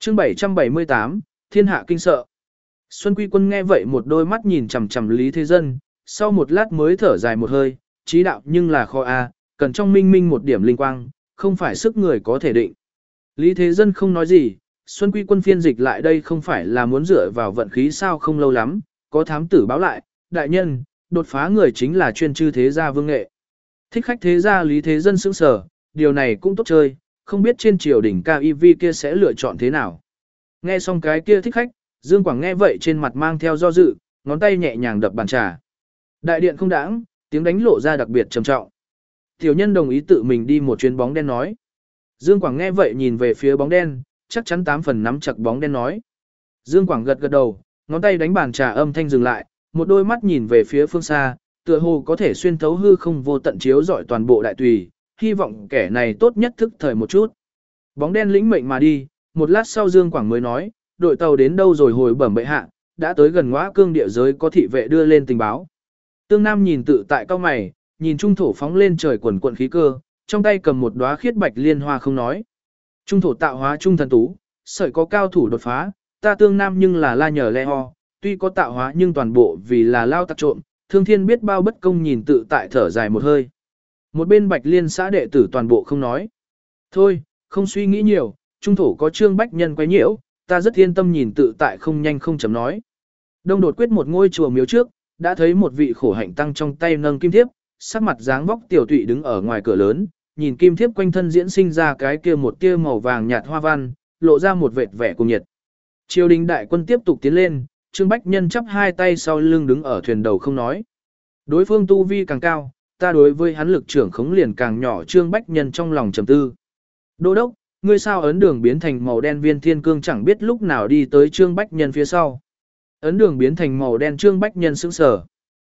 Chương 778, Thiên hạ kinh sợ. Xuân Quy Quân nghe vậy một đôi mắt nhìn chằm chằm Lý Thế Dân, sau một lát mới thở dài một hơi, trí đạo nhưng là khó cần trong minh minh một điểm linh quang, không phải sức người có thể định. Lý Thế Dân không nói gì, Xuân Quy Quân phiên dịch lại đây không phải là muốn dựa vào vận khí sao không lâu lắm, có thám tử báo lại, đại nhân, đột phá người chính là chuyên chư thế gia Vương Nghệ. Thích khách thế gia Lý Thế Dân sững sờ, điều này cũng tốt chơi, không biết trên triều đỉnh KIV kia sẽ lựa chọn thế nào. Nghe xong cái kia thích khách, Dương Quảng nghe vậy trên mặt mang theo do dự, ngón tay nhẹ nhàng đập bàn trà. Đại điện không đãng, tiếng đánh lộ ra đặc biệt trầm trọng. Tiểu nhân đồng ý tự mình đi một chuyến bóng đen nói. Dương Quảng nghe vậy nhìn về phía bóng đen, chắc chắn 8 phần nắm chặt bóng đen nói. Dương Quảng gật gật đầu, ngón tay đánh bàn trà âm thanh dừng lại, một đôi mắt nhìn về phía phương xa, tựa hồ có thể xuyên thấu hư không vô tận chiếu rọi toàn bộ đại tùy, hy vọng kẻ này tốt nhất thức thời một chút. Bóng đen lĩnh mệnh mà đi, một lát sau Dương Quảng mới nói, đội tàu đến đâu rồi hồi bẩm bệ hạ, đã tới gần Ngõa Cương địa giới có thị vệ đưa lên tình báo. Tương Nam nhìn tự tại cao mày, nhìn trung thổ phóng lên trời quần quận khí cơ, trong tay cầm một đóa khiết bạch liên hoa không nói. Trung thổ tạo hóa trung thần tú, sợi có cao thủ đột phá, ta Tương Nam nhưng là la nhờ le ho, tuy có tạo hóa nhưng toàn bộ vì là lao tặc trộm, thương thiên biết bao bất công nhìn tự tại thở dài một hơi. Một bên bạch liên xã đệ tử toàn bộ không nói. Thôi, không suy nghĩ nhiều, trung thổ có Trương Bách Nhân quấy nhiễu, ta rất yên tâm nhìn tự tại không nhanh không chấm nói. Đông đột quyết một ngôi chùa miếu trước, đã thấy một vị khổ hạnh tăng trong tay nâng kim thiếp, sắc mặt dáng vóc tiểu tụy đứng ở ngoài cửa lớn, nhìn kim thiếp quanh thân diễn sinh ra cái kia một tia màu vàng nhạt hoa văn, lộ ra một vệt vẻ cùng nhiệt. Triều đình đại quân tiếp tục tiến lên, Trương Bách Nhân chắp hai tay sau lưng đứng ở thuyền đầu không nói. Đối phương tu vi càng cao, ta đối với hắn lực trưởng khống liền càng nhỏ. Trương Bách Nhân trong lòng trầm tư. Đô đốc, ngươi sao ấn đường biến thành màu đen viên thiên cương chẳng biết lúc nào đi tới Trương Bách Nhân phía sau. Ấn đường biến thành màu đen Trương Bách Nhân sững sờ.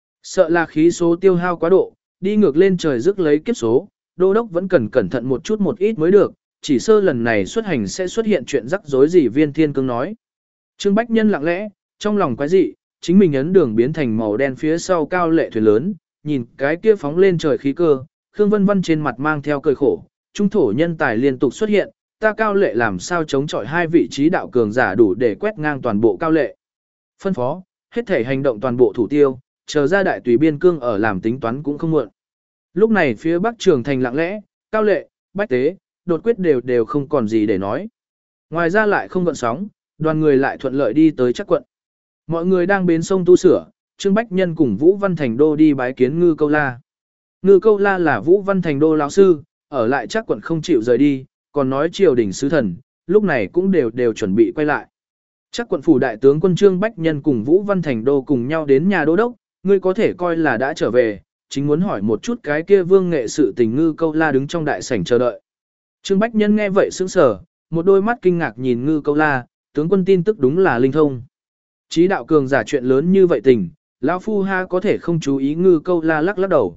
Sợ là khí số tiêu hao quá độ, đi ngược lên trời rước lấy kiếp số, đô đốc vẫn cần cẩn thận một chút một ít mới được, chỉ sơ lần này xuất hành sẽ xuất hiện chuyện rắc rối gì viên thiên cương nói. Trương Bách Nhân lặng lẽ, trong lòng quái dị, chính mình ấn đường biến thành màu đen phía sau cao lệ thuyền lớn, nhìn cái kia phóng lên trời khí cơ, Khương Vân Vân trên mặt mang theo cười khổ, trung thổ nhân tài liên tục xuất hiện, ta cao lệ làm sao chống chọi hai vị trí đạo cường giả đủ để quét ngang toàn bộ cao lệ. Phân phó, hết thể hành động toàn bộ thủ tiêu, chờ ra đại tùy biên cương ở làm tính toán cũng không muộn. Lúc này phía bắc trường thành lặng lẽ, cao lệ, bách tế, đột quyết đều không còn gì để nói. Ngoài ra lại không gợn sóng, đoàn người lại thuận lợi đi tới Trắc quận. Mọi người đang bến sông tu sửa, Trương Bách Nhân cùng Vũ Văn Thành Đô đi bái kiến Ngư Câu La. Ngư Câu La là Vũ Văn Thành Đô lão sư, ở lại Trắc quận không chịu rời đi, còn nói triều đình sứ thần, lúc này cũng đều chuẩn bị quay lại. Trắc quận phủ đại tướng quân Trương Bách Nhân cùng Vũ Văn Thành Đô cùng nhau đến nhà đô đốc, ngươi có thể coi là đã trở về, chính muốn hỏi một chút cái kia Vương Nghệ sự tình. Ngư Câu La đứng trong đại sảnh chờ đợi. Trương Bách Nhân nghe vậy sững sờ, một đôi mắt kinh ngạc nhìn Ngư Câu La, tướng quân tin tức đúng là linh thông. Chí đạo cường giả chuyện lớn như vậy tình, lão phu ha có thể không chú ý. Ngư Câu La lắc lắc đầu.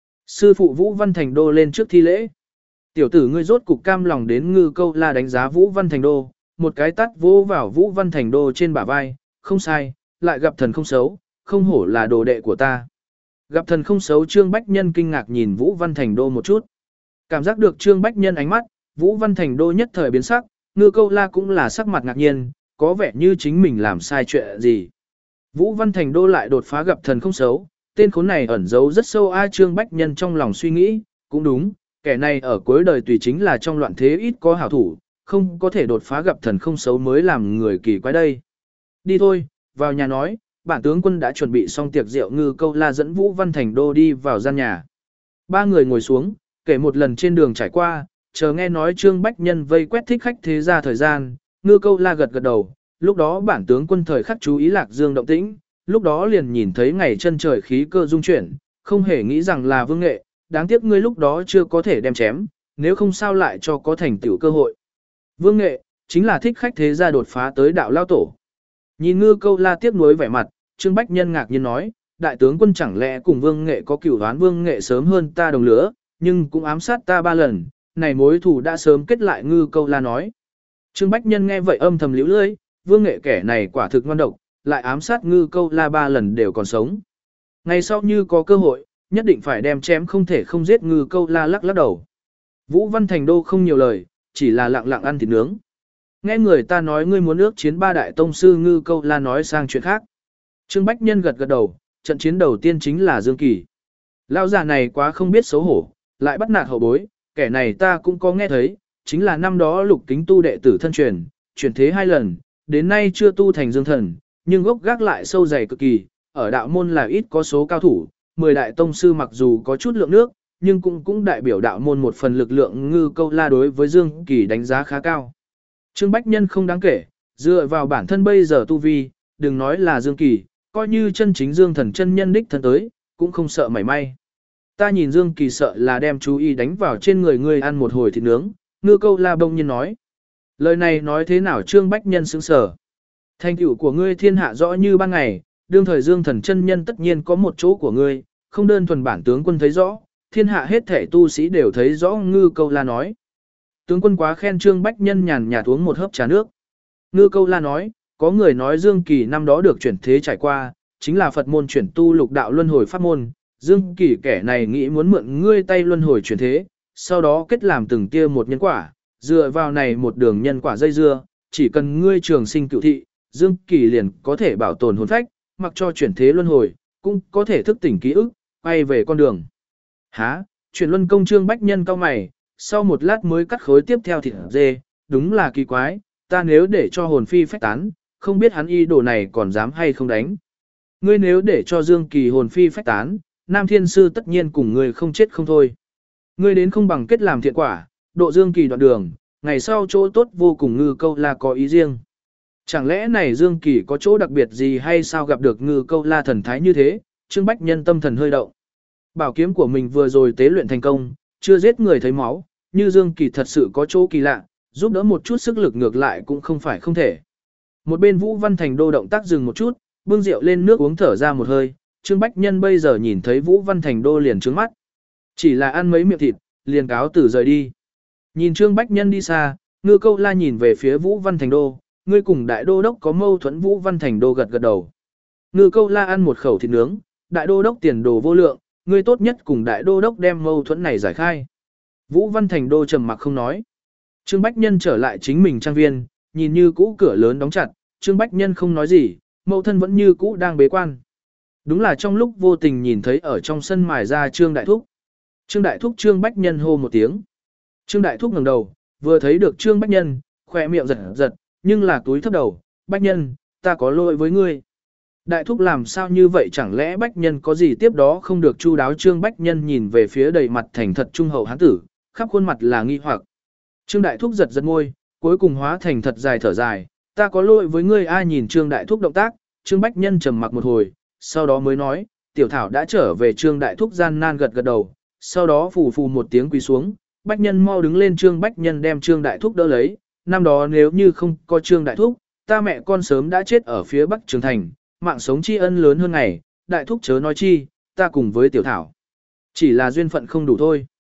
Sư phụ Vũ Văn Thành Đô lên trước thi lễ. Tiểu tử ngươi rốt cục cam lòng đến. Ngư Câu La đánh giá Vũ Văn Thành Đô, một cái tát vỗ vào Vũ Văn Thành Đô trên bả vai, không sai, lại gặp thần không xấu, không hổ là đồ đệ của ta. Gặp thần không xấu. Trương Bách Nhân kinh ngạc nhìn Vũ Văn Thành Đô một chút. Cảm giác được Trương Bách Nhân ánh mắt, Vũ Văn Thành Đô nhất thời biến sắc, Ngư Câu La cũng là sắc mặt ngạc nhiên, có vẻ như chính mình làm sai chuyện gì. Vũ Văn Thành Đô lại đột phá gặp thần không xấu, tên khốn này ẩn giấu rất sâu. Trương Bách Nhân trong lòng suy nghĩ, cũng đúng, kẻ này ở cuối đời tùy chính là trong loạn thế ít có hảo thủ, không có thể đột phá gặp thần không xấu mới làm người kỳ quái đây. Đi thôi, vào nhà nói, bản tướng quân đã chuẩn bị xong tiệc rượu. Ngư Câu La dẫn Vũ Văn Thành Đô đi vào gian nhà. Ba người ngồi xuống, kể một lần trên đường trải qua, chờ nghe nói Trương Bách Nhân vây quét thích khách thế gia thời gian. Ngư Câu La gật gật đầu, lúc đó bản tướng quân thời khắc chú ý Lạc Dương động tĩnh, lúc đó liền nhìn thấy ngày chân trời khí cơ dung chuyển, không hề nghĩ rằng là Vương Nghệ, đáng tiếc ngươi lúc đó chưa có thể đem chém, nếu không sao lại cho có thành tựu cơ hội. Vương Nghệ, chính là thích khách thế gia đột phá tới đạo lao tổ. Nhìn Ngư Câu La tiếc nuối vẻ mặt, Trương Bách Nhân ngạc nhiên nói, đại tướng quân chẳng lẽ cùng Vương Nghệ có cửu đoán? Vương Nghệ sớm hơn ta đồng lứa, nhưng cũng ám sát ta 3 lần, này mối thù đã sớm kết lại. Ngư Câu La nói. Trương Bách Nhân nghe vậy âm thầm liễu lưỡi, Vương Nghệ kẻ này quả thực ngoan độc, lại ám sát Ngư Câu La 3 lần đều còn sống. Ngày sau như có cơ hội, nhất định phải đem chém, không thể không giết. Ngư Câu La lắc lắc đầu. Vũ Văn Thành Đô không nhiều lời, chỉ là lặng lặng ăn thịt nướng. Nghe người ta nói ngươi muốn ước chiến ba đại tông sư Ngư Câu La nói sang chuyện khác. Trương Bách Nhân gật gật đầu, trận chiến đầu tiên chính là Dương Kỳ. Lão già này quá không biết xấu hổ, lại bắt nạt hậu bối, kẻ này ta cũng có nghe thấy, chính là năm đó Lục Kính tu đệ tử thân truyền, chuyển thế 2 lần, đến nay chưa tu thành dương thần, nhưng gốc gác lại sâu dày cực kỳ, ở đạo môn là ít có số cao thủ, 10 đại tông sư mặc dù có chút lượng nước, nhưng cũng đại biểu đạo môn một phần lực lượng. Ngư Câu La đối với Dương Kỳ đánh giá khá cao. Trương Bách Nhân không đáng kể, dựa vào bản thân bây giờ tu vi, đừng nói là Dương Kỳ, coi như chân chính Dương thần chân nhân đích thân tới, cũng không sợ mảy may. Ta nhìn Dương Kỳ sợ là đem chú ý đánh vào trên người ngươi ăn một hồi thịt nướng. Ngư Câu La bỗng nhiên nói. Lời này nói thế nào? Trương Bách Nhân sững sờ. Thành tựu của ngươi thiên hạ rõ như ban ngày, đương thời Dương thần chân nhân tất nhiên có một chỗ của ngươi, không đơn thuần bản tướng quân thấy rõ, thiên hạ hết thể tu sĩ đều thấy rõ. Ngư Câu La nói. Tướng quân quá khen. Trương Bách Nhân nhàn nhạt uống một hớp trà nước. Ngư Câu La nói, có người nói Dương Kỳ năm đó được chuyển thế trải qua, chính là Phật môn chuyển tu lục đạo luân hồi pháp môn. Dương Kỳ kẻ này nghĩ muốn mượn ngươi tay luân hồi chuyển thế, sau đó kết làm từng tia một nhân quả, dựa vào này một đường nhân quả dây dưa, chỉ cần ngươi trường sinh cựu thị, Dương Kỳ liền có thể bảo tồn hồn phách, mặc cho chuyển thế luân hồi, cũng có thể thức tỉnh ký ức, quay về con đường. Hả? Chuyển luân công? Trương Bách Nhân cau mày, sau một lát mới cắt khối tiếp theo thịt dê, đúng là kỳ quái, ta nếu để cho hồn phi phách tán, không biết hắn y đồ này còn dám hay không đánh. Ngươi nếu để cho Dương Kỳ hồn phi phách tán, Nam Thiên Sư tất nhiên cùng ngươi không chết không thôi. Ngươi đến không bằng kết làm thiện quả, độ Dương Kỳ đoạn đường, ngày sau chỗ tốt vô cùng. Ngư Câu La có ý riêng. Chẳng lẽ này Dương Kỳ có chỗ đặc biệt gì hay sao? Gặp được Ngư Câu La thần thái như thế, Trương Bách Nhân tâm thần hơi động. Bảo kiếm của mình vừa rồi tế luyện thành công, chưa giết người thấy máu, như Dương Kỳ thật sự có chỗ kỳ lạ, giúp đỡ một chút sức lực ngược lại cũng không phải không thể. Một bên Vũ Văn Thành Đô động tác dừng một chút, bưng rượu lên nước uống thở ra một hơi. Trương Bách Nhân bây giờ nhìn thấy Vũ Văn Thành Đô liền trướng mắt. Chỉ là ăn mấy miệng thịt, liền cáo từ rời đi. Nhìn Trương Bách Nhân đi xa, Ngư Câu La nhìn về phía Vũ Văn Thành Đô, ngươi cùng đại đô đốc có mâu thuẫn? Vũ Văn Thành Đô gật gật đầu. Ngư Câu La ăn một khẩu thịt nướng, đại đô đốc tiền đồ vô lượng, ngươi tốt nhất cùng đại đô đốc đem mâu thuẫn này giải khai. Vũ Văn Thành Đô trầm mặc không nói. Trương Bách Nhân trở lại chính mình trang viên, nhìn như cũ cửa lớn đóng chặt, Trương Bách Nhân không nói gì, mẫu thân vẫn như cũ đang bế quan. Đúng là trong lúc vô tình nhìn thấy ở trong sân mài ra Trương Đại Thúc. Trương Đại Thúc! Trương Bách Nhân hô một tiếng. Trương Đại Thúc ngẩng đầu, vừa thấy được Trương Bách Nhân, khỏe miệng giật giật, nhưng là túi thấp đầu. Bách Nhân, ta có lỗi với ngươi. Đại Thúc làm sao như vậy? Chẳng lẽ Bách Nhân có gì tiếp đó không được chu đáo? Trương Bách Nhân nhìn về phía đầy mặt thành thật trung hậu hán tử, khắp khuôn mặt là nghi hoặc. Trương Đại Thúc giật giật môi, cuối cùng hóa thành thật dài thở dài. Ta có lỗi với ngươi. Ai? Nhìn Trương Đại Thúc động tác, Trương Bách Nhân trầm mặc một hồi, sau đó mới nói, Tiểu Thảo đã trở về. Trương Đại Thúc gian nan gật gật đầu, sau đó phù phù một tiếng quỳ xuống. Bách Nhân mau đứng lên. Trương Bách Nhân đem Trương Đại Thúc đỡ lấy. Năm đó nếu như không có Trương Đại Thúc, ta mẹ con sớm đã chết ở phía Bắc Trường Thành, mạng sống tri ân lớn hơn ngày. Đại Thúc chớ nói chi, ta cùng với Tiểu Thảo chỉ là duyên phận không đủ thôi.